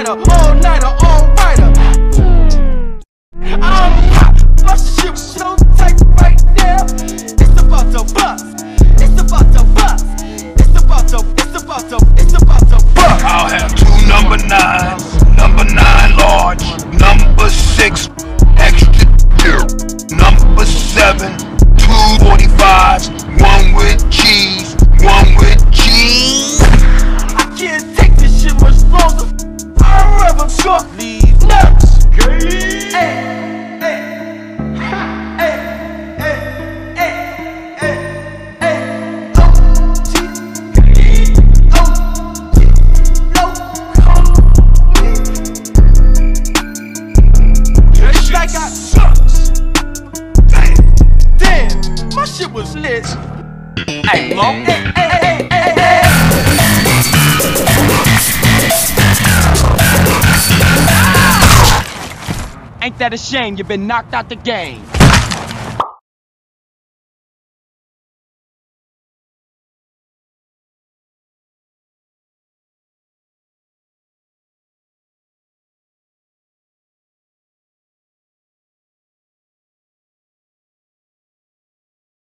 all-nighter, all-righter. I'm hot, my shit was so tight right now. It's about to bust. It's about to bust. It's about to bust. I'll have 2 number 9s, number 9 large, number 6 extra, number 7 2 45s, 1 with cheese, 1 with cheese. I can't take this shit much longer. I'd rather go leave nuts. Like I sucks. Damn, my shit was lit. Hey, Mo. Ain't that a shame? You've been knocked out the game.